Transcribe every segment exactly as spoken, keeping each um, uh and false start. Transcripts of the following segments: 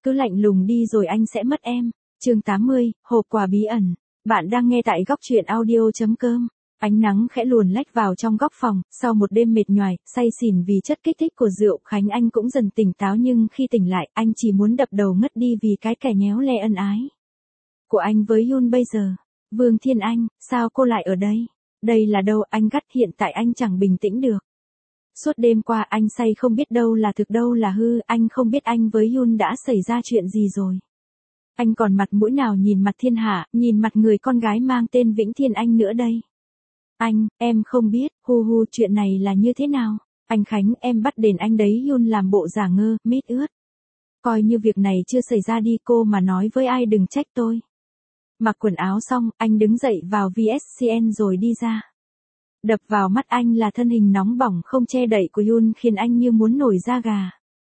cứ lạnh lùng đi rồi anh sẽ mất em. Chương tám mươi, hộp quà bí ẩn. Bạn đang nghe tại góc truyện audio chấm com. Ánh nắng khẽ luồn lách vào trong góc phòng, sau một đêm mệt nhoài, say xỉn vì chất kích thích của rượu, Khánh Anh cũng dần tỉnh táo, nhưng khi tỉnh lại, anh chỉ muốn đập đầu ngất đi vì cái kẻ nhéo le ân ái của anh với Yoon bây giờ. Vương Thiên Anh, sao cô lại ở đây? Đây là đâu? Anh gắt, hiện tại anh chẳng bình tĩnh được. Suốt đêm qua anh say không biết đâu là thực đâu là hư, anh không biết anh với Yoon đã xảy ra chuyện gì rồi. Anh còn mặt mũi nào nhìn mặt thiên hạ, nhìn mặt người con gái mang tên Vĩnh Thiên Anh nữa đây? Anh, em không biết, hu hu, chuyện này là như thế nào? Anh Khánh, em bắt đền anh đấy. Yoon làm bộ giả ngơ, mít ướt. Coi như việc này chưa xảy ra đi, cô mà nói với ai đừng trách tôi. Mặc quần áo xong, anh đứng dậy vào vê ét xê en rồi đi ra. Đập vào mắt anh là thân hình nóng bỏng không che đậy của Yoon, khiến anh như muốn nổi da gà.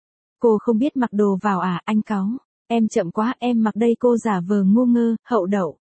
Cô không biết mặc đồ vào à? Anh cáu. Em chậm quá, em mặc đây. Cô giả vờ ngu ngơ, hậu đậu.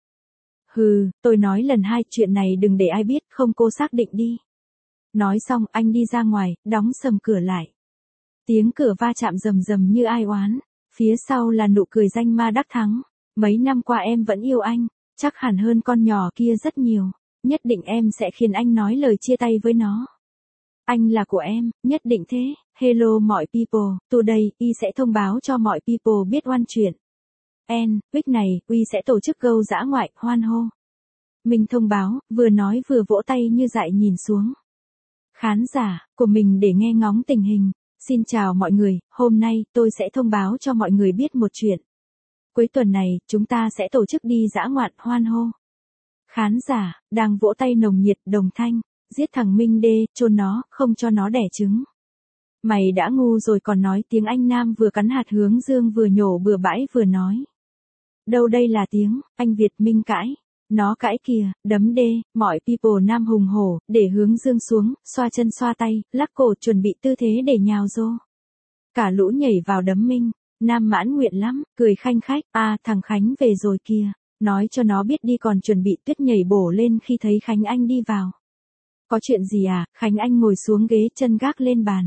Hừ, tôi nói lần hai, chuyện này đừng để ai biết, không cô xác định đi. Nói xong, anh đi ra ngoài, đóng sầm cửa lại. Tiếng cửa va chạm rầm rầm như ai oán. Phía sau là nụ cười danh ma đắc thắng. Mấy năm qua em vẫn yêu anh, chắc hẳn hơn con nhỏ kia rất nhiều. Nhất định em sẽ khiến anh nói lời chia tay với nó. Anh là của em, nhất định thế. Hello mọi people, today, y sẽ thông báo cho mọi people biết oan chuyện. En, week này, uy sẽ tổ chức gâu dã ngoại, hoan hô. Mình thông báo, vừa nói vừa vỗ tay như dại nhìn xuống khán giả của mình để nghe ngóng tình hình. Xin chào mọi người, hôm nay tôi sẽ thông báo cho mọi người biết một chuyện. Cuối tuần này, chúng ta sẽ tổ chức đi dã ngoạn, hoan hô. Khán giả đang vỗ tay nồng nhiệt, đồng thanh. Giết thằng Minh đê, chôn nó, không cho nó đẻ trứng. Mày đã ngu rồi còn nói tiếng Anh Nam, vừa cắn hạt hướng dương vừa nhổ bừa bãi vừa nói. Đâu đây là tiếng Anh Việt Minh cãi. Nó cãi kìa, đấm đê, mọi people Nam hùng hổ, để hướng dương xuống, xoa chân xoa tay, lắc cổ chuẩn bị tư thế để nhào rô. Cả lũ nhảy vào đấm Minh. Nam mãn nguyện lắm, cười khanh khách, à thằng Khánh về rồi kìa. Nói cho nó biết đi, còn chuẩn bị tuyết nhảy bổ lên khi thấy Khánh Anh đi vào. Có chuyện gì à? Khánh Anh ngồi xuống ghế, chân gác lên bàn.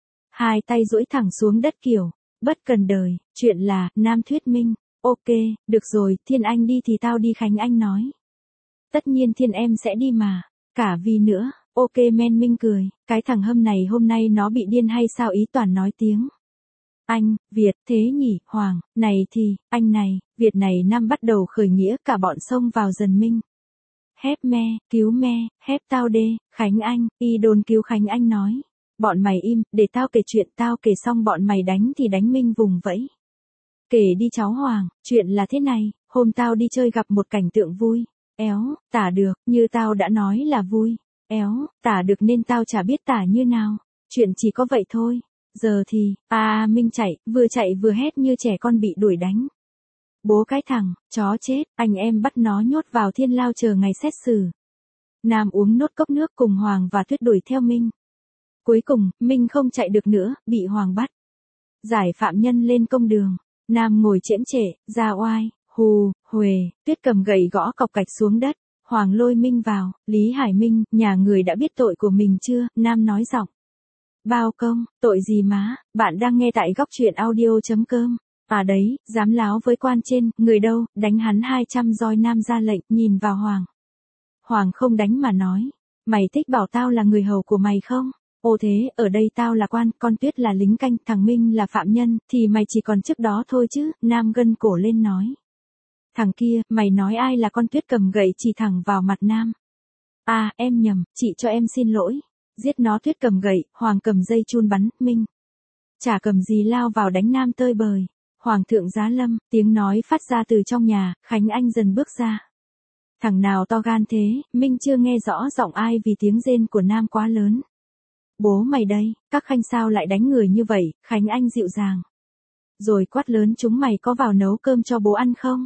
Hai tay duỗi thẳng xuống đất kiểu, bất cần đời. Chuyện là, Nam thuyết minh. Ok, được rồi, Thiên Anh đi thì tao đi, Khánh Anh nói. Tất nhiên Thiên em sẽ đi mà. Cả vì nữa. Ok men. Minh cười. Cái thằng hâm này hôm nay nó bị điên hay sao, ý toàn nói tiếng Anh, Việt, thế nhỉ? Hoàng, này thì, anh này, Việt này. Nam bắt đầu khởi nghĩa, cả bọn xông vào dần Minh. Hép me, cứu me, hép tao đê, Khánh Anh, y đồn cứu Khánh Anh nói. Bọn mày im, để tao kể chuyện, tao kể xong bọn mày đánh thì đánh. Minh vùng vẫy. Kể đi cháu Hoàng, chuyện là thế này, hôm tao đi chơi gặp một cảnh tượng vui. Éo, tả được, như tao đã nói là vui. Éo, tả được nên tao chả biết tả như nào. Chuyện chỉ có vậy thôi. Giờ thì, à Minh chạy, vừa chạy vừa hét như trẻ con bị đuổi đánh. Bố cái thằng, chó chết, anh em bắt nó nhốt vào thiên lao chờ ngày xét xử. Nam uống nốt cốc nước cùng Hoàng và Tuyết đuổi theo Minh. Cuối cùng, Minh không chạy được nữa, bị Hoàng bắt. Giải phạm nhân lên công đường. Nam ngồi chễm trệ, ra oai, hù, huề, Tuyết cầm gậy gõ cọc cạch xuống đất. Hoàng lôi Minh vào. Lý Hải Minh, nhà người đã biết tội của mình chưa? Nam nói giọng bao công. Tội gì má? Bạn đang nghe tại góc truyện audio chấm com. À đấy, dám láo với quan trên, người đâu? Đánh hắn hai trăm roi. Nam ra lệnh, nhìn vào Hoàng. Hoàng không đánh mà nói. Mày thích bảo tao là người hầu của mày không? Ô thế, ở đây tao là quan, con Tuyết là lính canh, thằng Minh là phạm nhân, thì mày chỉ còn chức đó thôi chứ. Nam gân cổ lên nói. Thằng kia, mày nói ai là con? Tuyết cầm gậy chỉ thẳng vào mặt Nam. À, em nhầm, chị cho em xin lỗi. Giết nó. Tuyết cầm gậy, Hoàng cầm dây chun bắn, Minh chả cầm gì lao vào đánh Nam tơi bời. Hoàng thượng giá lâm, tiếng nói phát ra từ trong nhà. Khánh Anh dần bước ra. Thằng nào to gan thế? Minh chưa nghe rõ giọng ai vì tiếng rên của Nam quá lớn. Bố mày đây, các khanh sao lại đánh người như vậy? Khánh Anh dịu dàng rồi quát lớn, chúng mày có vào nấu cơm cho bố ăn không?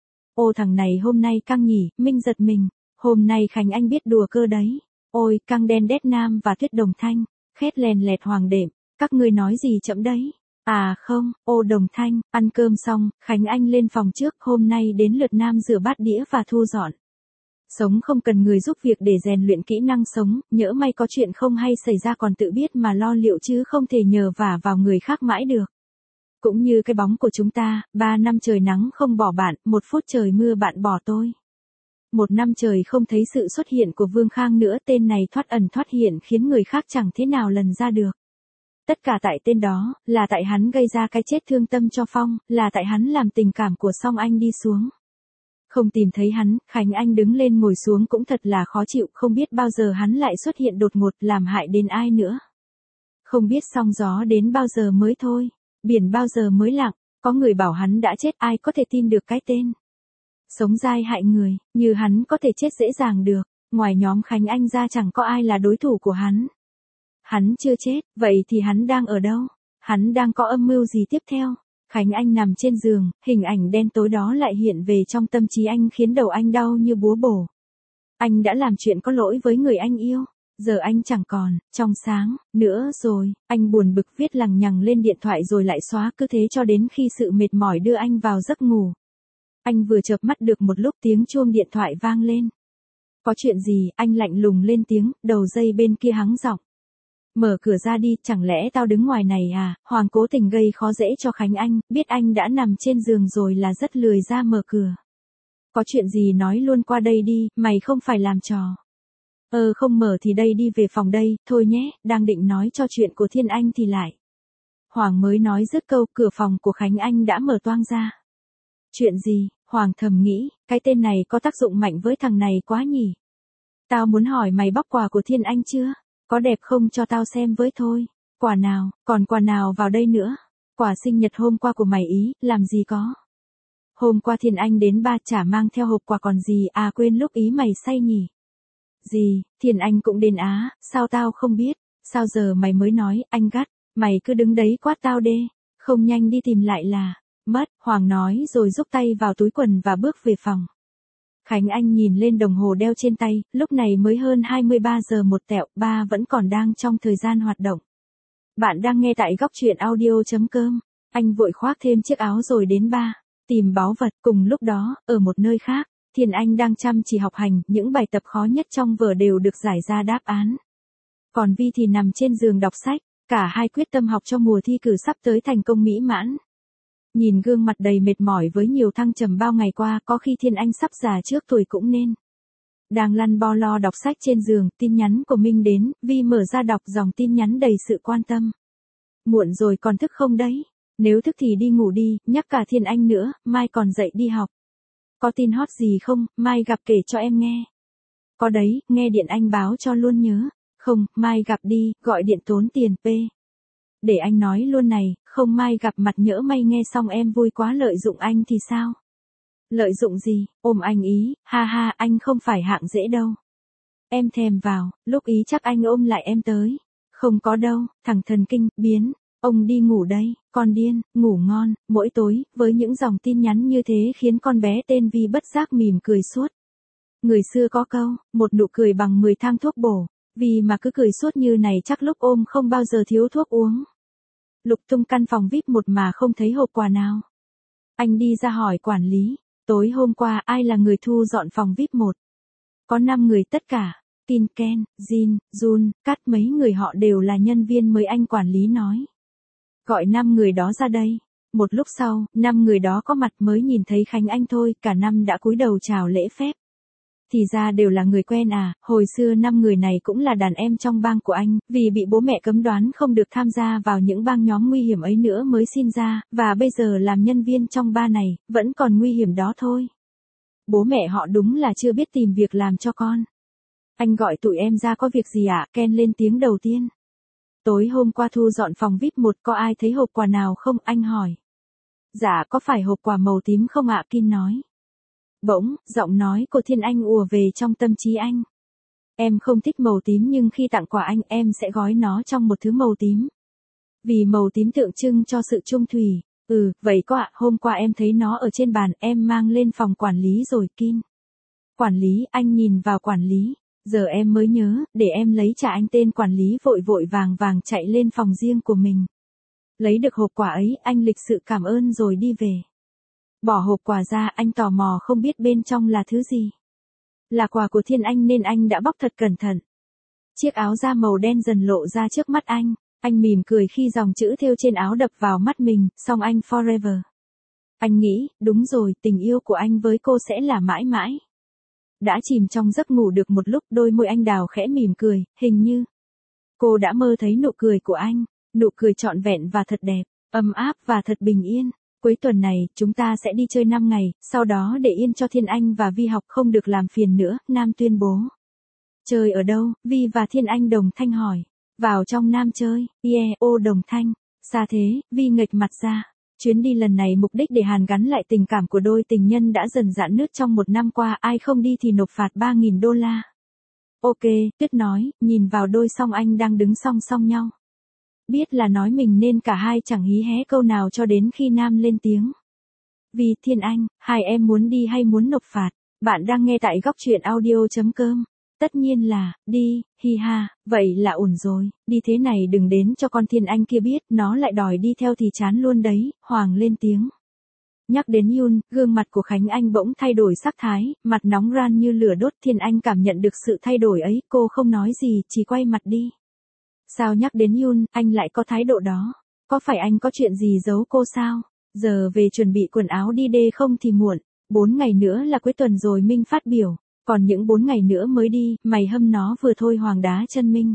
Ô thằng này hôm nay căng nhỉ. Minh giật mình. Hôm nay Khánh Anh biết đùa cơ đấy. Ôi, căng đen đét. Nam và Tuyết đồng thanh. Khét lèn lẹt. Hoàng đệm. Các ngươi nói gì chậm đấy? À không, ô đồng thanh. Ăn cơm xong, Khánh Anh lên phòng trước. Hôm nay đến lượt Nam rửa bát đĩa và thu dọn. Sống không cần người giúp việc để rèn luyện kỹ năng sống, nhỡ may có chuyện không hay xảy ra còn tự biết mà lo liệu chứ không thể nhờ vả vào người khác mãi được. Cũng như cái bóng của chúng ta, ba năm trời nắng không bỏ bạn, một phút trời mưa bạn bỏ tôi. Một năm trời không thấy sự xuất hiện của Vương Khang nữa, tên này thoát ẩn thoát hiện khiến người khác chẳng thế nào lần ra được. Tất cả tại tên đó, là tại hắn gây ra cái chết thương tâm cho Phong, là tại hắn làm tình cảm của Song Anh đi xuống. Không tìm thấy hắn, Khánh Anh đứng lên ngồi xuống cũng thật là khó chịu, không biết bao giờ hắn lại xuất hiện đột ngột làm hại đến ai nữa. Không biết sóng gió đến bao giờ mới thôi, biển bao giờ mới lặng, có người bảo hắn đã chết, ai có thể tin được cái tên. Sống dai hại người, như hắn có thể chết dễ dàng được, ngoài nhóm Khánh Anh ra chẳng có ai là đối thủ của hắn. Hắn chưa chết, vậy thì hắn đang ở đâu? Hắn đang có âm mưu gì tiếp theo? Khánh Anh nằm trên giường, hình ảnh đen tối đó lại hiện về trong tâm trí anh khiến đầu anh đau như búa bổ. Anh đã làm chuyện có lỗi với người anh yêu, giờ anh chẳng còn, trong sáng, nữa rồi, anh buồn bực viết lằng nhằng lên điện thoại rồi lại xóa, cứ thế cho đến khi sự mệt mỏi đưa anh vào giấc ngủ. Anh vừa chợp mắt được một lúc tiếng chuông điện thoại vang lên. Có chuyện gì, anh lạnh lùng lên tiếng, đầu dây bên kia hắng giọng. Mở cửa ra đi, chẳng lẽ tao đứng ngoài này à? Hoàng cố tình gây khó dễ cho Khánh Anh, biết anh đã nằm trên giường rồi là rất lười ra mở cửa. Có chuyện gì nói luôn qua đây đi, mày không phải làm trò. Ờ không mở thì đây đi về phòng đây, thôi nhé, đang định nói cho chuyện của Thiên Anh thì lại. Hoàng mới nói dứt câu, cửa phòng của Khánh Anh đã mở toang ra. Chuyện gì? Hoàng thầm nghĩ, cái tên này có tác dụng mạnh với thằng này quá nhỉ. Tao muốn hỏi mày bóc quà của Thiên Anh chưa? Có đẹp không cho tao xem với thôi. Quà nào, còn quà nào vào đây nữa? Quà sinh nhật hôm qua của mày ý, làm gì có. Hôm qua Thiên Anh đến ba chả mang theo hộp quà còn gì, à quên lúc ý mày say nhỉ. Gì, Thiên Anh cũng đến á, sao tao không biết, sao giờ mày mới nói, anh gắt, mày cứ đứng đấy quát tao đê, không nhanh đi tìm lại là, mất, Hoàng nói rồi rúc tay vào túi quần và bước về phòng. Khánh Anh nhìn lên đồng hồ đeo trên tay, lúc này mới hơn hai mươi ba giờ một tẹo, ba vẫn còn đang trong thời gian hoạt động. Bạn đang nghe tại góc truyện audio chấm com, anh vội khoác thêm chiếc áo rồi đến ba, tìm báu vật, cùng lúc đó, ở một nơi khác, Thiên Anh đang chăm chỉ học hành, những bài tập khó nhất trong vở đều được giải ra đáp án. Còn Vi thì nằm trên giường đọc sách, cả hai quyết tâm học cho mùa thi cử sắp tới thành công mỹ mãn. Nhìn gương mặt đầy mệt mỏi với nhiều thăng trầm bao ngày qua, có khi Thiên Anh sắp già trước tuổi cũng nên. Đang lăn bo lo đọc sách trên giường, tin nhắn của Minh đến, Vi mở ra đọc dòng tin nhắn đầy sự quan tâm. Muộn rồi còn thức không đấy? Nếu thức thì đi ngủ đi, nhắc cả Thiên Anh nữa, mai còn dậy đi học. Có tin hot gì không, mai gặp kể cho em nghe. Có đấy, nghe điện anh báo cho luôn nhớ. Không, mai gặp đi, gọi điện tốn tiền p. Để anh nói luôn này, không mai gặp mặt nhỡ may nghe xong em vui quá lợi dụng anh thì sao? Lợi dụng gì, ôm anh ý, ha ha, anh không phải hạng dễ đâu. Em thèm vào, lúc ý chắc anh ôm lại em tới. Không có đâu, thằng thần kinh, biến, ông đi ngủ đây, con điên, ngủ ngon, mỗi tối, với những dòng tin nhắn như thế khiến con bé tên Vi bất giác mỉm cười suốt. Người xưa có câu, một nụ cười bằng mười thang thuốc bổ, vì mà cứ cười suốt như này chắc lúc ôm không bao giờ thiếu thuốc uống. Lục tung căn phòng vi ai pi một mà không thấy hộp quà nào. Anh đi ra hỏi quản lý, tối hôm qua ai là người thu dọn phòng vi ai pi một? Có năm người tất cả, Tin, Ken, Jin, Jun, Cát mấy người họ đều là nhân viên mới anh quản lý nói. Gọi năm người đó ra đây. Một lúc sau, năm người đó có mặt mới nhìn thấy Khánh Anh thôi, cả năm đã cúi đầu chào lễ phép. Thì ra đều là người quen à, hồi xưa năm người này cũng là đàn em trong bang của anh, vì bị bố mẹ cấm đoán không được tham gia vào những bang nhóm nguy hiểm ấy nữa mới xin ra, và bây giờ làm nhân viên trong ba này, vẫn còn nguy hiểm đó thôi. Bố mẹ họ đúng là chưa biết tìm việc làm cho con. Anh gọi tụi em ra có việc gì ạ? Ken lên tiếng đầu tiên. Tối hôm qua thu dọn phòng vi ai pi một có ai thấy hộp quà nào không? Anh hỏi. Dạ có phải hộp quà màu tím không ạ? Kin nói. Bỗng, giọng nói của Thiên Anh ùa về trong tâm trí anh. Em không thích màu tím nhưng khi tặng quà anh em sẽ gói nó trong một thứ màu tím. Vì màu tím tượng trưng cho sự trung thủy. Ừ, vậy có ạ, hôm qua em thấy nó ở trên bàn, em mang lên phòng quản lý rồi. Kin. Quản lý, anh nhìn vào quản lý. Giờ em mới nhớ, để em lấy trả anh. Tên quản lý vội vội vàng vàng chạy lên phòng riêng của mình. Lấy được hộp quà ấy, anh lịch sự cảm ơn rồi đi về. Bỏ hộp quà ra, anh tò mò không biết bên trong là thứ gì. Là quà của Thiên Anh nên anh đã bóc thật cẩn thận. Chiếc áo da màu đen dần lộ ra trước mắt anh. Anh mỉm cười khi dòng chữ thêu trên áo đập vào mắt mình, song anh forever. Anh nghĩ, đúng rồi, tình yêu của anh với cô sẽ là mãi mãi. Đã chìm trong giấc ngủ được một lúc, đôi môi anh đào khẽ mỉm cười, hình như cô đã mơ thấy nụ cười của anh, nụ cười trọn vẹn và thật đẹp, ấm áp và thật bình yên. Cuối tuần này, chúng ta sẽ đi chơi năm ngày, sau đó để yên cho Thiên Anh và Vi học không được làm phiền nữa, Nam tuyên bố. Chơi ở đâu? Vi và Thiên Anh đồng thanh hỏi. Vào trong Nam chơi, yeah, ô đồng thanh. Xa thế, Vi nghệch mặt ra. Chuyến đi lần này mục đích để hàn gắn lại tình cảm của đôi tình nhân đã dần rạn nứt trong một năm qua, ai không đi thì nộp phạt ba nghìn đô la. Ok, Tuyết nói, nhìn vào đôi song anh đang đứng song song nhau. Biết là nói mình nên cả hai chẳng hí hé câu nào cho đến khi Nam lên tiếng. Vì Thiên Anh, hai em muốn đi hay muốn nộp phạt? Bạn đang nghe tại góc truyện audio chấm com. Tất nhiên là, đi, hi ha, vậy là ổn rồi, đi thế này đừng đến cho con Thiên Anh kia biết, nó lại đòi đi theo thì chán luôn đấy, Hoàng lên tiếng. Nhắc đến Yun, gương mặt của Khánh Anh bỗng thay đổi sắc thái, mặt nóng ran như lửa đốt. Thiên Anh cảm nhận được sự thay đổi ấy, cô không nói gì, chỉ quay mặt đi. Sao nhắc đến Yun, anh lại có thái độ đó? Có phải anh có chuyện gì giấu cô sao? Giờ về chuẩn bị quần áo đi đê không thì muộn, bốn ngày nữa là cuối tuần rồi Minh phát biểu. Còn những bốn ngày nữa mới đi, mày hâm nó vừa thôi. Hoàng đá chân Minh.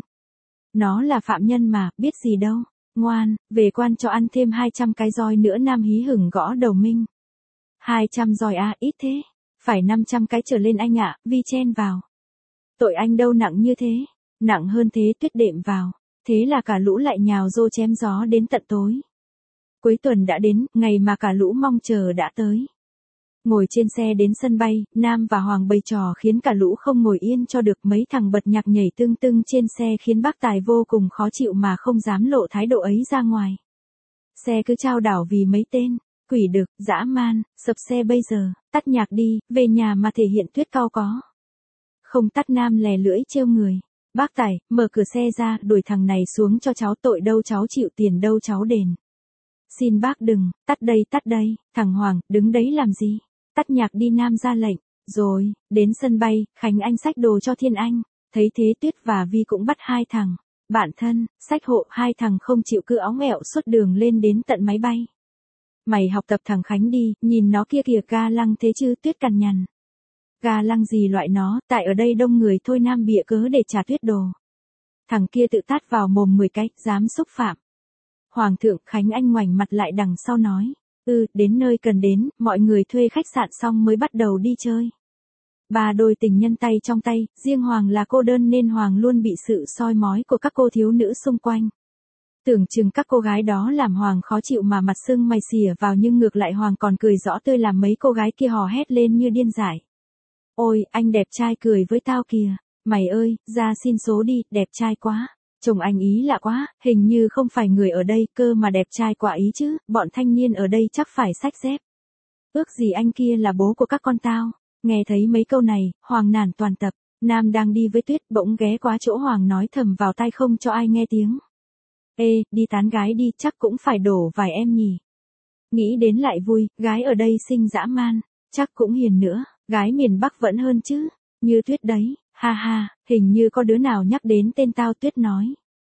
Nó là phạm nhân mà, biết gì đâu. Ngoan, về quan cho ăn thêm hai trăm cái roi nữa. Nam hí hửng gõ đầu Minh. hai trăm roi à, ít thế. Phải năm trăm cái trở lên anh ạ, Vi chen vào. Tội anh đâu nặng như thế. Nặng hơn thế, Tuyết đệm vào. Thế là cả lũ lại nhào rô chém gió đến tận tối. Cuối tuần đã đến, ngày mà cả lũ mong chờ đã tới. Ngồi trên xe đến sân bay, Nam và Hoàng bày trò khiến cả lũ không ngồi yên cho được. Mấy thằng bật nhạc nhảy tưng tưng trên xe khiến bác Tài vô cùng khó chịu mà không dám lộ thái độ ấy ra ngoài. Xe cứ trao đảo vì mấy tên quỷ đực, dã man, sập xe bây giờ, tắt nhạc đi, về nhà mà thể hiện Tuyết cau có. Không tắt. Nam lè lưỡi trêu người. Bác Tài, mở cửa xe ra, đuổi thằng này xuống cho cháu, tội đâu cháu chịu tiền đâu cháu đền. Xin bác đừng, tắt đây tắt đây, thằng Hoàng, đứng đấy làm gì? Tắt nhạc đi. Nam ra lệnh. Rồi, đến sân bay, Khánh Anh xách đồ cho Thiên Anh. Thấy thế Tuyết và Vi cũng bắt hai thằng bạn thân, xách hộ. Hai thằng không chịu, cứ óng ẹo suốt đường lên đến tận máy bay. Mày học tập thằng Khánh đi, nhìn nó kia kìa, ga lăng thế chứ. Tuyết cằn nhằn. Ga lăng gì loại nó, tại ở đây đông người thôi. Nam bịa cớ để trả Tuyết đồ. Thằng kia tự tát vào mồm mười cái, dám xúc phạm Hoàng thượng. Khánh Anh ngoảnh mặt lại đằng sau nói. Ừ, đến nơi cần đến, mọi người thuê khách sạn xong mới bắt đầu đi chơi. Ba đôi tình nhân tay trong tay, riêng Hoàng là cô đơn nên Hoàng luôn bị sự soi mói của các cô thiếu nữ xung quanh. Tưởng chừng các cô gái đó làm Hoàng khó chịu mà mặt sưng mày xỉa vào, nhưng ngược lại Hoàng còn cười rõ tươi làm mấy cô gái kia hò hét lên như điên dại. Ôi, anh đẹp trai cười với tao kìa. Mày ơi, ra xin số đi, đẹp trai quá. Chồng anh ý lạ quá, hình như không phải người ở đây cơ mà đẹp trai quá ý chứ, bọn thanh niên ở đây chắc phải xách dép. Ước gì anh kia là bố của các con tao. Nghe thấy mấy câu này, Hoàng nản toàn tập. Nam đang đi với Tuyết bỗng ghé qua chỗ Hoàng nói thầm vào tai không cho ai nghe tiếng. Ê, đi tán gái đi, chắc cũng phải đổ vài em nhỉ. Nghĩ đến lại vui, gái ở đây xinh dã man, chắc cũng hiền nữa, gái miền Bắc vẫn hơn chứ, như Tuyết đấy. Ha ha, hình như có đứa nào nhắc đến tên tao. Tuyết nói.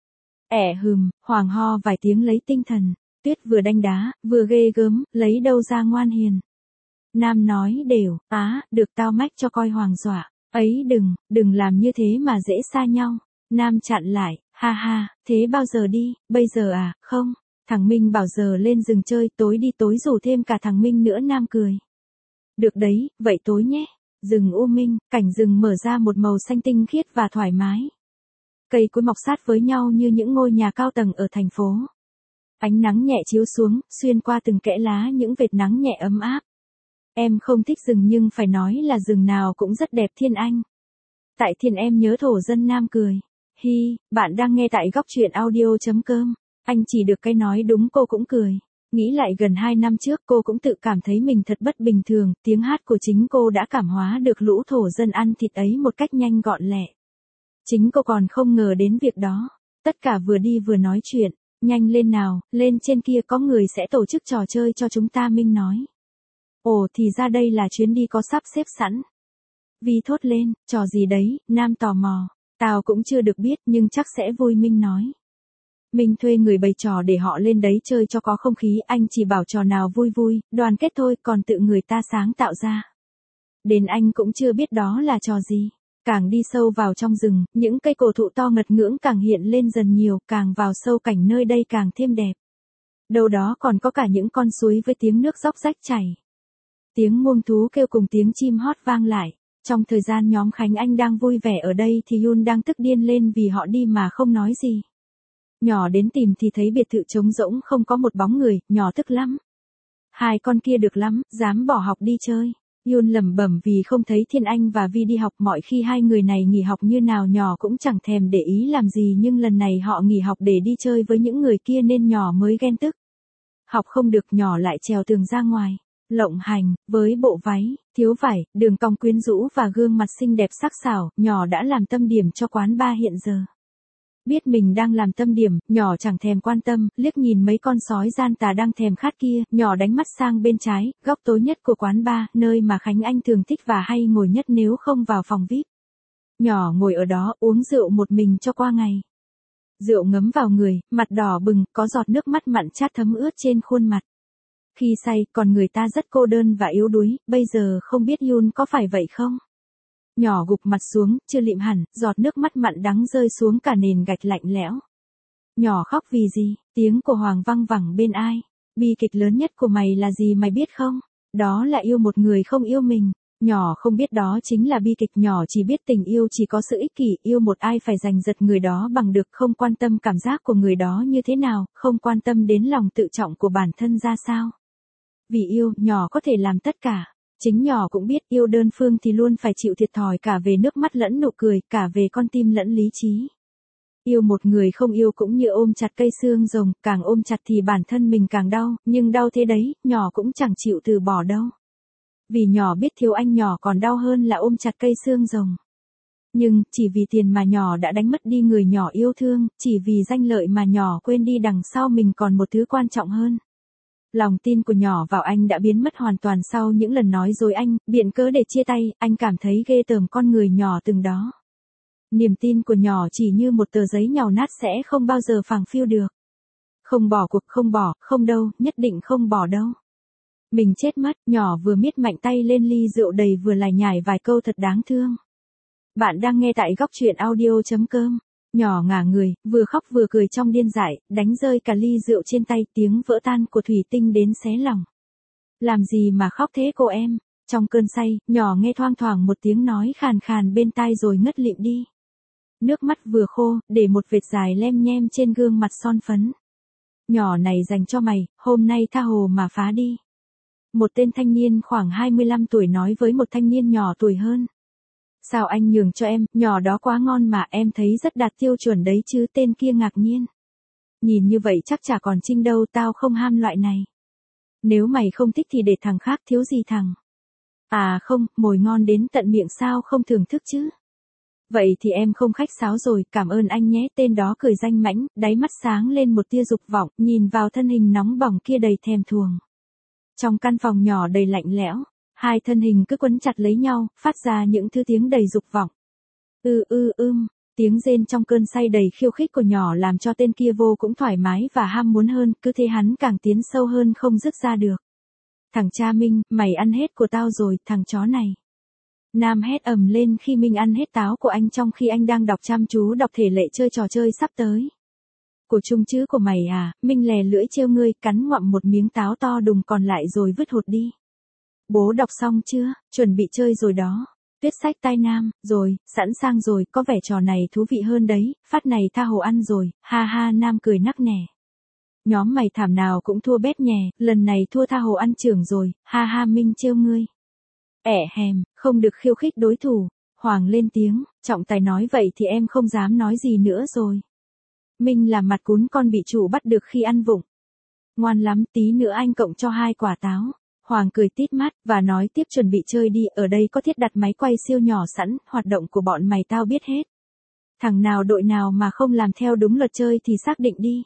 Ẻ hừm, Hoàng ho vài tiếng lấy tinh thần. Tuyết vừa đanh đá, vừa ghê gớm, lấy đâu ra ngoan hiền. Nam nói đều, á, được tao mách cho coi. Hoàng dọa. Ấy đừng, đừng làm như thế mà dễ xa nhau. Nam chặn lại, ha ha, thế bao giờ đi, bây giờ à, không. Thằng Minh bảo giờ lên rừng chơi, tối đi tối rủ thêm cả thằng Minh nữa. Nam cười. Được đấy, vậy tối nhé. Rừng u minh, cảnh rừng mở ra một màu xanh tinh khiết và thoải mái. Cây cối mọc sát với nhau như những ngôi nhà cao tầng ở thành phố. Ánh nắng nhẹ chiếu xuống, xuyên qua từng kẽ lá những vệt nắng nhẹ ấm áp. Em không thích rừng nhưng phải nói là rừng nào cũng rất đẹp. Thiên Anh. Tại Thiên em nhớ thổ dân. Nam cười. Hi, bạn đang nghe tại góc truyện audio chấm com. Anh chỉ được cái nói đúng. Cô cũng cười. Nghĩ lại gần hai năm trước cô cũng tự cảm thấy mình thật bất bình thường, tiếng hát của chính cô đã cảm hóa được lũ thổ dân ăn thịt ấy một cách nhanh gọn lẹ. Chính cô còn không ngờ đến việc đó. Tất cả vừa đi vừa nói chuyện. Nhanh lên nào, lên trên kia có người sẽ tổ chức trò chơi cho chúng ta. Minh nói. Ồ, thì ra đây là chuyến đi có sắp xếp sẵn. Vi thốt lên, trò gì đấy? Nam tò mò. Tao cũng chưa được biết nhưng chắc sẽ vui. Minh nói. Minh thuê người bày trò để họ lên đấy chơi cho có không khí, anh chỉ bảo trò nào vui vui, đoàn kết thôi, còn tự người ta sáng tạo ra. Đến anh cũng chưa biết đó là trò gì. Càng đi sâu vào trong rừng, những cây cổ thụ to ngật ngưỡng càng hiện lên dần nhiều, càng vào sâu cảnh nơi đây càng thêm đẹp. Đâu đó còn có cả những con suối với tiếng nước róc rách chảy. Tiếng muông thú kêu cùng tiếng chim hót vang lại. Trong thời gian nhóm Khánh Anh đang vui vẻ ở đây thì Yun đang tức điên lên vì họ đi mà không nói gì. Nhỏ đến tìm thì thấy biệt thự trống rỗng không có một bóng người, nhỏ tức lắm. Hai con kia được lắm, dám bỏ học đi chơi. Yun lẩm bẩm vì không thấy Thiên Anh và Vi đi học, mọi khi hai người này nghỉ học như nào nhỏ cũng chẳng thèm để ý làm gì, nhưng lần này họ nghỉ học để đi chơi với những người kia nên nhỏ mới ghen tức. Học không được nhỏ lại trèo tường ra ngoài. Lộng hành, với bộ váy, thiếu vải, đường cong quyến rũ và gương mặt xinh đẹp sắc sảo, nhỏ đã làm tâm điểm cho quán bar hiện giờ. Biết mình đang làm tâm điểm, nhỏ chẳng thèm quan tâm, liếc nhìn mấy con sói gian tà đang thèm khát kia, nhỏ đánh mắt sang bên trái, góc tối nhất của quán bar, nơi mà Khánh Anh thường thích và hay ngồi nhất nếu không vào phòng vi ai pi. Nhỏ ngồi ở đó, uống rượu một mình cho qua ngày. Rượu ngấm vào người, mặt đỏ bừng, có giọt nước mắt mặn chát thấm ướt trên khuôn mặt. Khi say, còn người ta rất cô đơn và yếu đuối, bây giờ không biết Yun có phải vậy không? Nhỏ gục mặt xuống, chưa lịm hẳn, giọt nước mắt mặn đắng rơi xuống cả nền gạch lạnh lẽo. Nhỏ khóc vì gì? Tiếng của Hoàng văng vẳng bên ai? Bi kịch lớn nhất của mày là gì mày biết không? Đó là yêu một người không yêu mình. Nhỏ không biết đó chính là bi kịch, nhỏ chỉ biết tình yêu chỉ có sự ích kỷ, yêu một ai phải giành giật người đó bằng được, không quan tâm cảm giác của người đó như thế nào, không quan tâm đến lòng tự trọng của bản thân ra sao. Vì yêu, nhỏ có thể làm tất cả. Chính nhỏ cũng biết yêu đơn phương thì luôn phải chịu thiệt thòi cả về nước mắt lẫn nụ cười, cả về con tim lẫn lý trí. Yêu một người không yêu cũng như ôm chặt cây xương rồng, càng ôm chặt thì bản thân mình càng đau, nhưng đau thế đấy, nhỏ cũng chẳng chịu từ bỏ đâu. Vì nhỏ biết thiếu anh nhỏ còn đau hơn là ôm chặt cây xương rồng. Nhưng, chỉ vì tiền mà nhỏ đã đánh mất đi người nhỏ yêu thương, chỉ vì danh lợi mà nhỏ quên đi đằng sau mình còn một thứ quan trọng hơn. Lòng tin của nhỏ vào anh đã biến mất hoàn toàn sau những lần nói dối anh, biện cớ để chia tay, anh cảm thấy ghê tởm con người nhỏ từng đó. Niềm tin của nhỏ chỉ như một tờ giấy nhàu nát sẽ không bao giờ phẳng phiu được. Không bỏ cuộc, không bỏ, không đâu, nhất định không bỏ đâu. Mình chết mất, nhỏ vừa miết mạnh tay lên ly rượu đầy vừa lải nhải vài câu thật đáng thương. Bạn đang nghe tại góc truyện audio chấm com. Nhỏ ngả người, vừa khóc vừa cười trong điên dại, đánh rơi cả ly rượu trên tay, tiếng vỡ tan của thủy tinh đến xé lòng. Làm gì mà khóc thế cô em? Trong cơn say, nhỏ nghe thoang thoảng một tiếng nói khàn khàn bên tai rồi ngất lịm đi. Nước mắt vừa khô, để một vệt dài lem nhem trên gương mặt son phấn. Nhỏ này dành cho mày, hôm nay tha hồ mà phá đi. Một tên thanh niên khoảng hai mươi lăm tuổi nói với một thanh niên nhỏ tuổi hơn. Sao anh nhường cho em, nhỏ đó quá ngon mà, em thấy rất đạt tiêu chuẩn đấy chứ. Tên kia ngạc nhiên. Nhìn như vậy chắc chả còn Trinh đâu, tao không ham loại này. Nếu mày không thích thì để thằng khác, thiếu gì thằng. À không, mồi ngon đến tận miệng sao không thưởng thức chứ. Vậy thì em không khách sáo rồi, cảm ơn anh nhé. Tên đó cười danh mãnh, đáy mắt sáng lên một tia dục vọng, nhìn vào thân hình nóng bỏng kia đầy thèm thuồng. Trong căn phòng nhỏ đầy lạnh lẽo, hai thân hình cứ quấn chặt lấy nhau, phát ra những thứ tiếng đầy dục vọng. Ư ư ưm, tiếng rên trong cơn say đầy khiêu khích của nhỏ làm cho tên kia vô cũng thoải mái và ham muốn hơn, cứ thế hắn càng tiến sâu hơn không dứt ra được. Thằng cha Minh, mày ăn hết của tao rồi, thằng chó này. Nam hét ầm lên khi Minh ăn hết táo của anh trong khi anh đang đọc chăm chú đọc thể lệ chơi trò chơi sắp tới. Của chung chứ của mày à? Minh lè lưỡi trêu ngươi, cắn ngoạm một miếng táo to đùng còn lại rồi vứt hột đi. Bố đọc xong chưa? Chuẩn bị chơi rồi đó. Tuyết sách tai Nam, rồi, sẵn sàng rồi, có vẻ trò này thú vị hơn đấy, phát này tha hồ ăn rồi, ha ha. Nam cười nắc nẻ. Nhóm mày thảm nào cũng thua bét nhè, lần này thua tha hồ ăn trưởng rồi, ha ha. Minh trêu ngươi. Ẻ hèm, không được khiêu khích đối thủ. Hoàng lên tiếng, trọng tài nói vậy thì em không dám nói gì nữa rồi. Minh là mặt cún con bị chủ bắt được khi ăn vụng. Ngoan lắm, tí nữa anh cộng cho hai quả táo. Hoàng cười tít mắt, và nói tiếp chuẩn bị chơi đi, ở đây có thiết đặt máy quay siêu nhỏ sẵn, hoạt động của bọn mày tao biết hết. Thằng nào đội nào mà không làm theo đúng luật chơi thì xác định đi.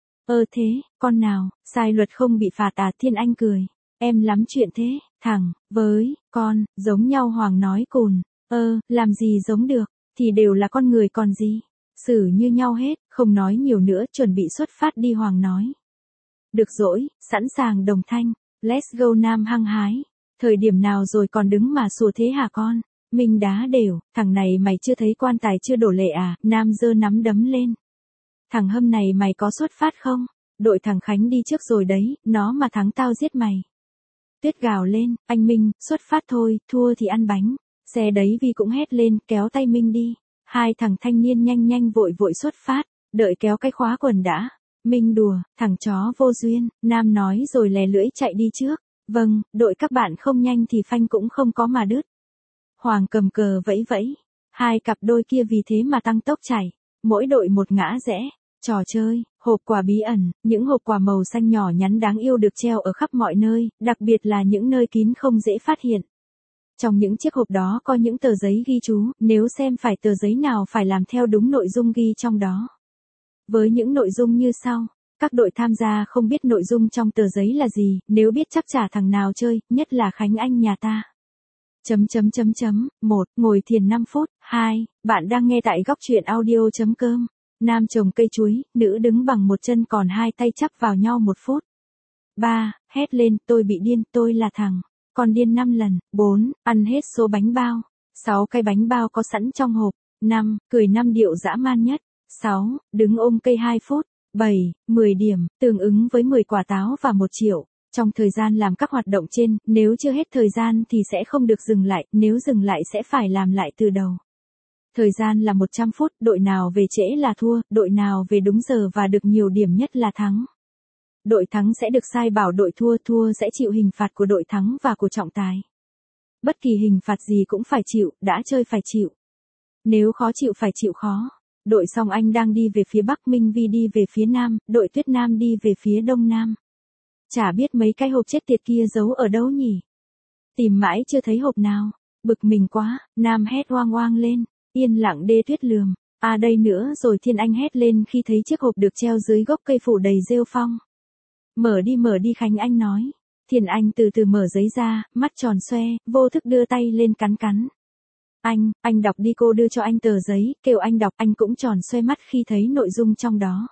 Ơ thế, con nào, sai luật không bị phạt à? Thiên Anh cười. Em lắm chuyện thế, thằng, với, con, giống nhau. Hoàng nói cùn. Ơ, làm gì giống được, thì đều là con người còn gì. xử như nhau hết, không nói nhiều nữa, chuẩn bị xuất phát đi. Hoàng nói. Được rồi, sẵn sàng đồng thanh. Let's go. Nam hăng hái. Thời điểm nào rồi còn đứng mà sủa thế hả con? Minh đá đều, thằng này mày chưa thấy quan tài chưa đổ lệ à? Nam giơ nắm đấm lên. Thằng Hâm này mày có xuất phát không? Đội thằng Khánh đi trước rồi đấy, nó mà thắng tao giết mày. Tuyết gào lên, anh Minh, xuất phát thôi, thua thì ăn bánh. Xe đấy Vi cũng hét lên, kéo tay Minh đi. Hai thằng thanh niên nhanh nhanh vội vội xuất phát, đợi kéo cái khóa quần đã. Minh đùa, thằng chó vô duyên, Nam nói rồi lè lưỡi chạy đi trước. Vâng, đội các bạn không nhanh thì phanh cũng không có mà đứt. Hoàng cầm cờ vẫy vẫy. Hai cặp đôi kia vì thế mà tăng tốc chạy. Mỗi đội một ngã rẽ. Trò chơi, hộp quà bí ẩn, những hộp quà màu xanh nhỏ nhắn đáng yêu được treo ở khắp mọi nơi, đặc biệt là những nơi kín không dễ phát hiện. Trong những chiếc hộp đó có những tờ giấy ghi chú, nếu xem phải tờ giấy nào phải làm theo đúng nội dung ghi trong đó. Với những nội dung như sau, các đội tham gia không biết nội dung trong tờ giấy là gì, nếu biết chắc chả thằng nào chơi, nhất là Khánh Anh nhà ta. Chấm chấm chấm chấm, một. Ngồi thiền năm phút, hai. Bạn đang nghe tại góc truyện audio chấm com. Nam trồng cây chuối, nữ đứng bằng một chân còn hai tay chắp vào nhau một phút. ba. Hét lên, tôi bị điên, tôi là thằng con điên năm lần. bốn. Ăn hết số bánh bao. sáu. Cái bánh bao có sẵn trong hộp. năm. Cười năm điệu dã man nhất. sáu. Đứng ôm cây hai phút. bảy. mười điểm, tương ứng với mười quả táo và một triệu. Trong thời gian làm các hoạt động trên, nếu chưa hết thời gian thì sẽ không được dừng lại, nếu dừng lại sẽ phải làm lại từ đầu. Thời gian là một trăm phút, đội nào về trễ là thua, đội nào về đúng giờ và được nhiều điểm nhất là thắng. Đội thắng sẽ được sai bảo đội thua, thua sẽ chịu hình phạt của đội thắng và của trọng tài. Bất kỳ hình phạt gì cũng phải chịu, đã chơi phải chịu. Nếu khó chịu phải chịu khó. Đội Song Anh đang đi về phía Bắc, Minh Vi đi về phía Nam, đội Tuyết Nam đi về phía Đông Nam. Chả biết mấy cái hộp chết tiệt kia giấu ở đâu nhỉ? Tìm mãi chưa thấy hộp nào. Bực mình quá, Nam hét oang oang lên. Yên lặng đê Tuyết lườm. À đây nữa rồi, Thiên Anh hét lên khi thấy chiếc hộp được treo dưới gốc cây phủ đầy rêu phong. Mở đi mở đi, Khánh Anh nói. Thiên Anh từ từ mở giấy ra, mắt tròn xoe, vô thức đưa tay lên cắn cắn. Anh, anh đọc đi, cô đưa cho anh tờ giấy, kêu anh đọc, anh cũng tròn xoe mắt khi thấy nội dung trong đó.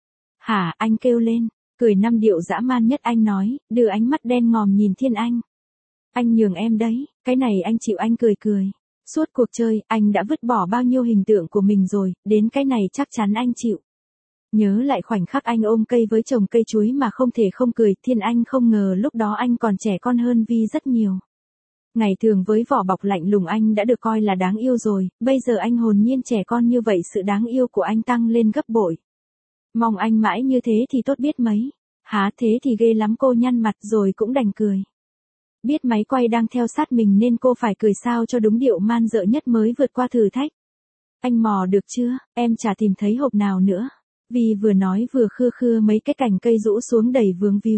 Hả, anh kêu lên, cười năm điệu dã man nhất, anh nói, đưa ánh mắt đen ngòm nhìn Thiên Anh. Anh nhường em đấy, cái này anh chịu. Anh cười cười. Suốt cuộc chơi, anh đã vứt bỏ bao nhiêu hình tượng của mình rồi, đến cái này chắc chắn anh chịu. Nhớ lại khoảnh khắc anh ôm cây với chồng cây chuối mà không thể không cười, Thiên Anh không ngờ lúc đó anh còn trẻ con hơn Vi rất nhiều. Ngày thường với vỏ bọc lạnh lùng anh đã được coi là đáng yêu rồi, bây giờ anh hồn nhiên trẻ con như vậy, sự đáng yêu của anh tăng lên gấp bội. Mong anh mãi như thế thì tốt biết mấy. Hả, thế thì ghê lắm, cô nhăn mặt rồi cũng đành cười. Biết máy quay đang theo sát mình nên cô phải cười sao cho đúng điệu man dợ nhất mới vượt qua thử thách. Anh mò được chưa, em chả tìm thấy hộp nào nữa. Vi vừa nói vừa khưa khưa mấy cái cành cây rũ xuống đầy vướng víu.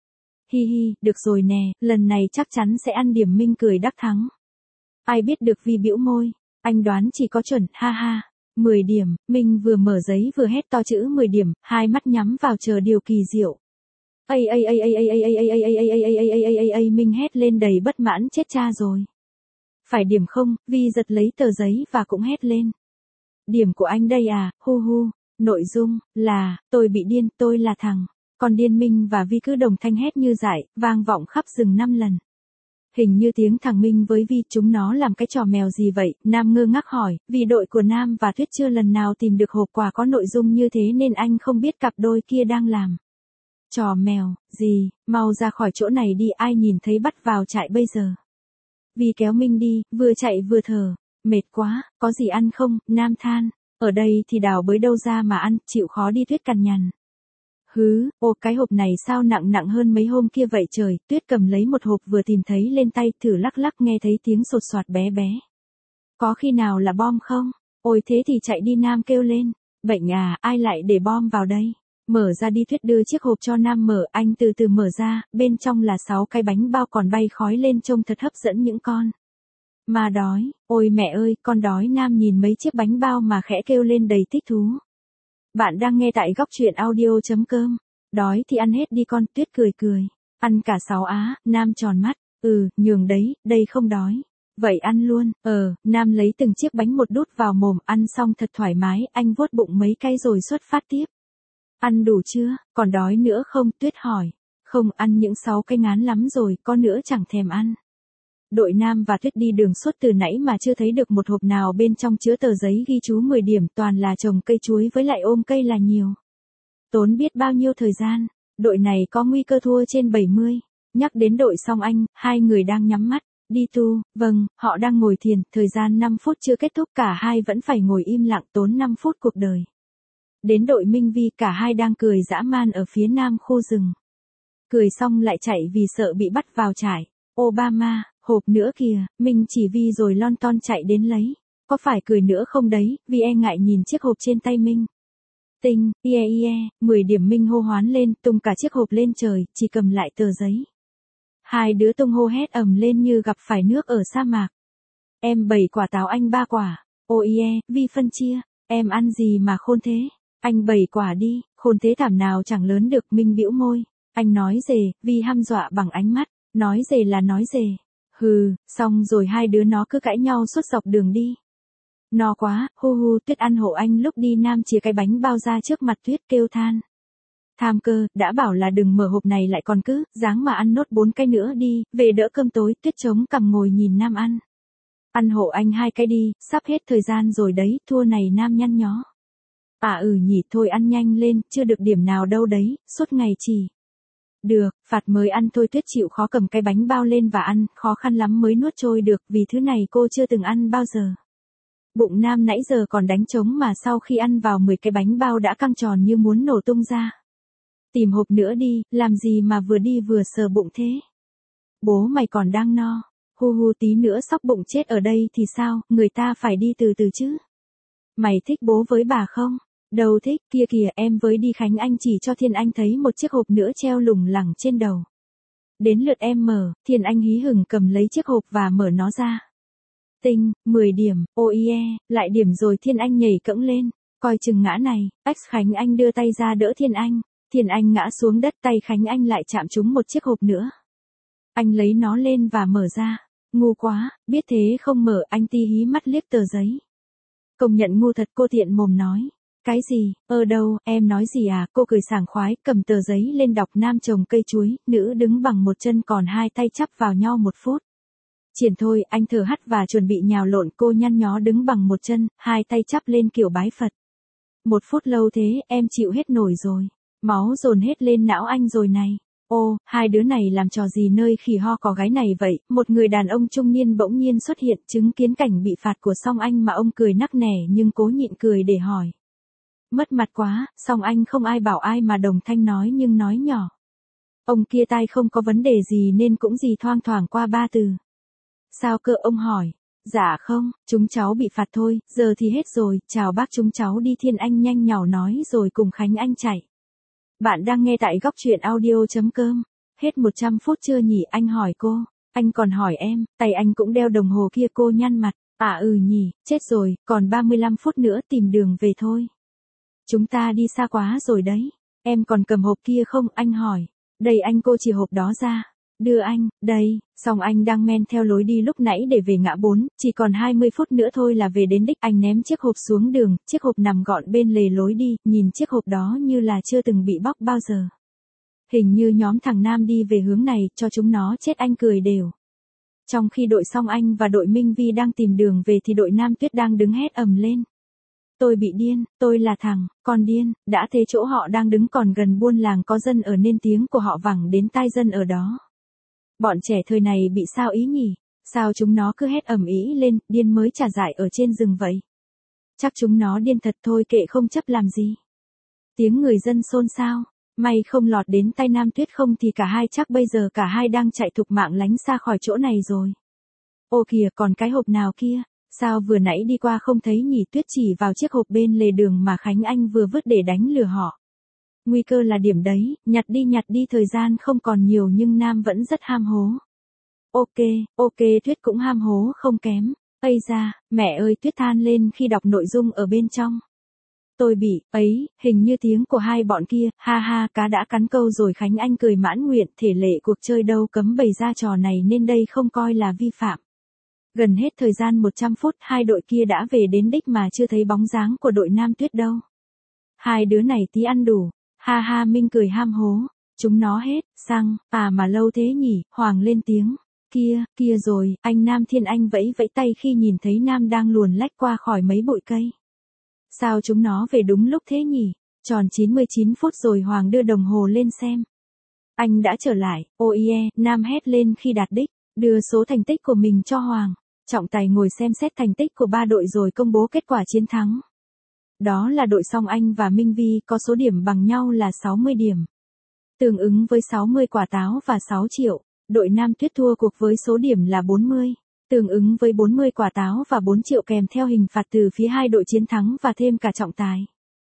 Hi hi, được rồi nè, lần này chắc chắn sẽ ăn điểm. Minh cười đắc thắng. Ai biết được, Vi bĩu môi. Anh đoán chỉ có chuẩn, ha ha. mười điểm, Minh vừa mở giấy vừa hét to chữ mười điểm, hai mắt nhắm vào chờ điều kỳ diệu. Ây ây ây ây ây ây ây ây ây ây ây ây ây ây ây ây ây, Minh hét lên đầy bất mãn, chết cha rồi. Phải điểm không? Vi giật lấy tờ giấy và cũng hét lên. Điểm của anh đây à, hu hu. Nội dung là, tôi bị điên, tôi là thằng con điên. Minh và Vi cứ đồng thanh hét như dại, vang vọng khắp rừng năm lần. Hình như tiếng thằng Minh với Vi, chúng nó làm cái trò mèo gì vậy? Nam ngơ ngác hỏi, vì đội của Nam và Tuyết chưa lần nào tìm được hộp quà có nội dung như thế nên anh không biết cặp đôi kia đang làm trò mèo gì. Mau ra khỏi chỗ này đi, ai nhìn thấy bắt vào trại bây giờ. Vi kéo Minh đi, vừa chạy vừa thở. Mệt quá, có gì ăn không? Nam than. Ở đây thì đào bới đâu ra mà ăn, chịu khó đi. Tuyết cằn nhằn. Hứ, ô cái hộp này sao nặng nặng hơn mấy hôm kia vậy trời. Tuyết cầm lấy một hộp vừa tìm thấy lên tay, thử lắc lắc, nghe thấy tiếng sột soạt bé bé. Có khi nào là bom không? Ôi thế thì chạy đi, Nam kêu lên. Bệnh à, ai lại để bom vào đây? Mở ra đi. Tuyết đưa chiếc hộp cho Nam mở, anh từ từ mở ra, bên trong là sáu cái bánh bao còn bay khói lên, trông thật hấp dẫn. Những con mà đói, ôi mẹ ơi, con đói. Nam nhìn mấy chiếc bánh bao mà khẽ kêu lên đầy thích thú. Bạn đang nghe tại góc truyện audio chấm com. Đói thì ăn hết đi con. Tuyết cười cười. Ăn cả sáu á. Nam tròn mắt. Ừ, nhường đấy, đây không đói. Vậy ăn luôn, ờ, Nam lấy từng chiếc bánh một đút vào mồm, ăn xong thật thoải mái, anh vuốt bụng mấy cái rồi xuất phát tiếp. Ăn đủ chưa, còn đói nữa không, Tuyết hỏi. Không, ăn những sáu cái ngán lắm rồi, có nữa chẳng thèm ăn. Đội Nam và Tuyết đi đường suốt từ nãy mà chưa thấy được một hộp nào bên trong chứa tờ giấy ghi chú mười điểm, toàn là trồng cây chuối với lại ôm cây là nhiều. Tốn biết bao nhiêu thời gian, đội này có nguy cơ thua trên bảy mươi. Nhắc đến đội Song Anh, hai người đang nhắm mắt, đi tu, vâng, họ đang ngồi thiền, thời gian năm phút chưa kết thúc, cả hai vẫn phải ngồi im lặng tốn năm phút cuộc đời. Đến đội Minh Vi, cả hai đang cười dã man ở phía nam khu rừng. Cười xong lại chạy vì sợ bị bắt vào trại. Obama, hộp nữa kìa, Minh chỉ Vi rồi lon ton chạy đến lấy. Có phải cười nữa không đấy, Vi e ngại nhìn chiếc hộp trên tay Minh. Tinh, ie ie, mười điểm Minh hô hoán lên, tung cả chiếc hộp lên trời, chỉ cầm lại tờ giấy. Hai đứa tung hô hét ầm lên như gặp phải nước ở sa mạc. Em bảy quả táo, anh ba quả. Ôi ie, Vi phân chia, em ăn gì mà khôn thế? Anh bảy quả đi, khôn thế thảm nào chẳng lớn được, Minh bĩu môi. Anh nói dề, Vi hăm dọa bằng ánh mắt, nói dề là nói dề. Hừ, xong rồi hai đứa nó cứ cãi nhau suốt dọc đường đi. No quá, hu hu, Tuyết ăn hộ anh lúc đi. Nam chia cái bánh bao ra trước mặt Tuyết kêu than. Tham cơ, đã bảo là đừng mở hộp này lại còn cứ, dáng mà ăn nốt bốn cái nữa đi, về đỡ cơm tối. Tuyết chống cằm ngồi nhìn Nam ăn. Ăn hộ anh hai cái đi, sắp hết thời gian rồi đấy, thua này. Nam nhăn nhó. À ừ nhỉ, thôi ăn nhanh lên, chưa được điểm nào đâu đấy, suốt ngày chỉ. Được, phạt mới ăn thôi. Tuyết chịu khó cầm cái bánh bao lên và ăn, khó khăn lắm mới nuốt trôi được, vì thứ này cô chưa từng ăn bao giờ. Bụng Nam nãy giờ còn đánh trống mà sau khi ăn vào mười cái bánh bao đã căng tròn như muốn nổ tung ra. Tìm hộp nữa đi, làm gì mà vừa đi vừa sờ bụng thế? Bố mày còn đang no. Hu hu, tí nữa sóc bụng chết ở đây thì sao, người ta phải đi từ từ chứ. Mày thích bố với bà không? Đâu thích, kia kìa em với đi. Khánh Anh chỉ cho Thiên Anh thấy một chiếc hộp nữa treo lủng lẳng trên đầu. Đến lượt em mở, Thiên Anh hí hửng cầm lấy chiếc hộp và mở nó ra. Tinh, mười điểm, ôi yeah, lại điểm rồi. Thiên Anh nhảy cẫng lên, coi chừng ngã này. Ách, Khánh Anh đưa tay ra đỡ Thiên Anh. Thiên Anh ngã xuống đất, tay Khánh Anh lại chạm trúng một chiếc hộp nữa. Anh lấy nó lên và mở ra. Ngu quá, biết thế không mở. Anh ti hí mắt liếc tờ giấy. Công nhận ngu thật, cô tiện mồm nói. Cái gì, ở đâu, em nói gì à? Cô cười sảng khoái, cầm tờ giấy lên đọc. Nam trồng cây chuối, nữ đứng bằng một chân còn hai tay chắp vào nhau một phút. Triển thôi, anh thở hắt và chuẩn bị nhào lộn. Cô nhăn nhó đứng bằng một chân, hai tay chắp lên kiểu bái Phật. Một phút lâu thế, em chịu hết nổi rồi. Máu dồn hết lên não anh rồi này. Ô, hai đứa này làm trò gì nơi khỉ ho có gái này vậy? Một người đàn ông trung niên bỗng nhiên xuất hiện, chứng kiến cảnh bị phạt của Song Anh mà ông cười nắc nẻ nhưng cố nhịn cười để hỏi. Mất mặt quá, Song Anh không ai bảo ai mà đồng thanh nói nhưng nói nhỏ. Ông kia tai không có vấn đề gì nên cũng gì thoang thoảng qua ba từ. Sao cơ, ông hỏi. Dạ không, chúng cháu bị phạt thôi, giờ thì hết rồi, chào bác, chúng cháu đi. Thiên Anh nhanh nhảu nói rồi cùng Khánh Anh chạy. Bạn đang nghe tại góc truyện audio.com. Hết một trăm phút chưa nhỉ, anh hỏi cô. Anh còn hỏi em, tay anh cũng đeo đồng hồ kia. Cô nhăn mặt. À ừ nhỉ, chết rồi, còn ba mươi lăm phút nữa tìm đường về thôi. Chúng ta đi xa quá rồi đấy. Em còn cầm hộp kia không, anh hỏi. Đây anh, cô chỉ hộp đó ra. Đưa anh, đây. Xong anh đang men theo lối đi lúc nãy để về ngã bốn, chỉ còn hai mươi phút nữa thôi là về đến đích. Anh ném chiếc hộp xuống đường, chiếc hộp nằm gọn bên lề lối đi, nhìn chiếc hộp đó như là chưa từng bị bóc bao giờ. Hình như nhóm thằng Nam đi về hướng này, cho chúng nó chết. Anh cười đều. Trong khi đội Song Anh và đội Minh Vi đang tìm đường về thì đội Nam Tuyết đang đứng hét ầm lên. Tôi bị điên, tôi là thằng, con điên, đã thế chỗ họ đang đứng còn gần buôn làng có dân ở nên tiếng của họ vẳng đến tai dân ở đó. Bọn trẻ thời này bị sao ý nhỉ? Sao chúng nó cứ hét ầm ĩ lên, điên mới trả giải ở trên rừng vậy? Chắc chúng nó điên thật thôi, kệ không chấp làm gì. Tiếng người dân xôn xao, may không lọt đến tai Nam Tuyết, không thì cả hai chắc bây giờ cả hai đang chạy thục mạng lánh xa khỏi chỗ này rồi. Ô kìa, còn cái hộp nào kia? Sao vừa nãy đi qua không thấy nhỉ? Tuyết chỉ vào chiếc hộp bên lề đường mà Khánh Anh vừa vứt để đánh lừa họ. Nguy cơ là điểm đấy, nhặt đi nhặt đi, thời gian không còn nhiều nhưng Nam vẫn rất ham hố. Ok, ok, Tuyết cũng ham hố không kém. Ây da, mẹ ơi, Tuyết than lên khi đọc nội dung ở bên trong. Tôi bị, ấy, hình như tiếng của hai bọn kia, ha ha, cá đã cắn câu rồi. Khánh Anh cười mãn nguyện, thể lệ cuộc chơi đâu cấm bày ra trò này nên đây không coi là vi phạm. Gần hết thời gian một trăm phút, hai đội kia đã về đến đích mà chưa thấy bóng dáng của đội Nam Tuyết đâu. Hai đứa này tí ăn đủ, ha ha Minh cười ham hố, chúng nó hết, xăng, à mà lâu thế nhỉ, Hoàng lên tiếng, kia, kia rồi, anh Nam Thiên Anh vẫy vẫy tay khi nhìn thấy Nam đang luồn lách qua khỏi mấy bụi cây. Sao chúng nó về đúng lúc thế nhỉ, tròn chín mươi chín phút rồi. Hoàng đưa đồng hồ lên xem. Anh đã trở lại, oh yeah, Nam hét lên khi đạt đích, đưa số thành tích của mình cho Hoàng. Trọng tài ngồi xem xét thành tích của ba đội rồi công bố kết quả chiến thắng. Đó là đội Song Anh và Minh Vi có số điểm bằng nhau là sáu mươi điểm. Tương ứng với sáu mươi quả táo và sáu triệu. Đội Nam Tuyết thua cuộc với số điểm là bốn mươi. Tương ứng với bốn mươi quả táo và bốn triệu kèm theo hình phạt từ phía hai đội chiến thắng và thêm cả trọng tài.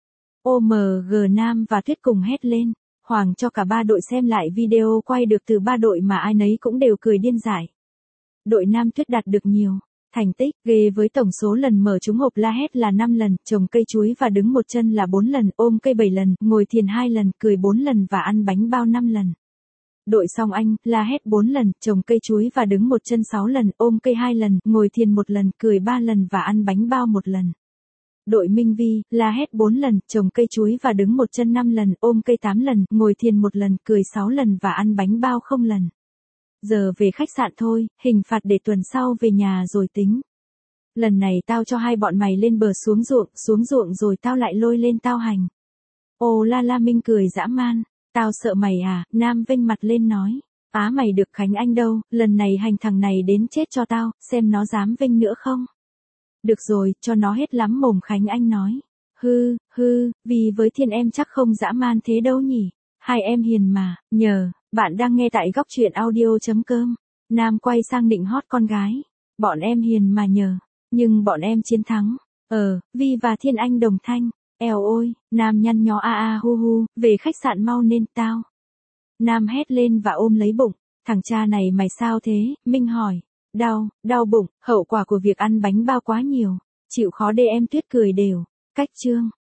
ô em giê Nam và Tuyết cùng hét lên. Hoàng cho cả ba đội xem lại video quay được từ ba đội mà ai nấy cũng đều cười điên dại. Đội Nam Tuyết đạt được nhiều thành tích ghê với tổng số lần mở trúng hộp la hét là năm lần, trồng cây chuối và đứng một chân là bốn lần, ôm cây bảy lần, ngồi thiền hai lần, cười bốn lần và ăn bánh bao năm lần. Đội Song Anh, la hét bốn lần, trồng cây chuối và đứng một chân sáu lần, ôm cây hai lần, ngồi thiền một lần, cười ba lần và ăn bánh bao một lần. Đội Minh Vi, la hét bốn lần, trồng cây chuối và đứng một chân năm lần, ôm cây tám lần, ngồi thiền một lần, cười sáu lần và ăn bánh bao không lần. Giờ về khách sạn thôi, hình phạt để tuần sau về nhà rồi tính. Lần này tao cho hai bọn mày lên bờ xuống ruộng, xuống ruộng rồi tao lại lôi lên tao hành. Ồ la la Minh cười dã man. Tao sợ mày à, Nam vênh mặt lên nói. Á mày được Khánh Anh đâu, lần này hành thằng này đến chết cho tao, xem nó dám vênh nữa không. Được rồi, cho nó hết lắm mồm Khánh Anh nói. Hư, hư, vì với Thiên em chắc không dã man thế đâu nhỉ. Hai em hiền mà, nhờ, bạn đang nghe tại góc truyện audio.com. Nam quay sang định hót con gái. Bọn em hiền mà nhờ, nhưng bọn em chiến thắng. Ờ, Vi và Thiên Anh đồng thanh. Eo ôi, Nam nhăn nhó a a hu hu, về khách sạn mau nên tao. Nam hét lên và ôm lấy bụng. Thằng cha này mày sao thế, Minh hỏi. Đau, đau bụng, hậu quả của việc ăn bánh bao quá nhiều. Chịu khó để em Tuyết cười đều. Cách chương.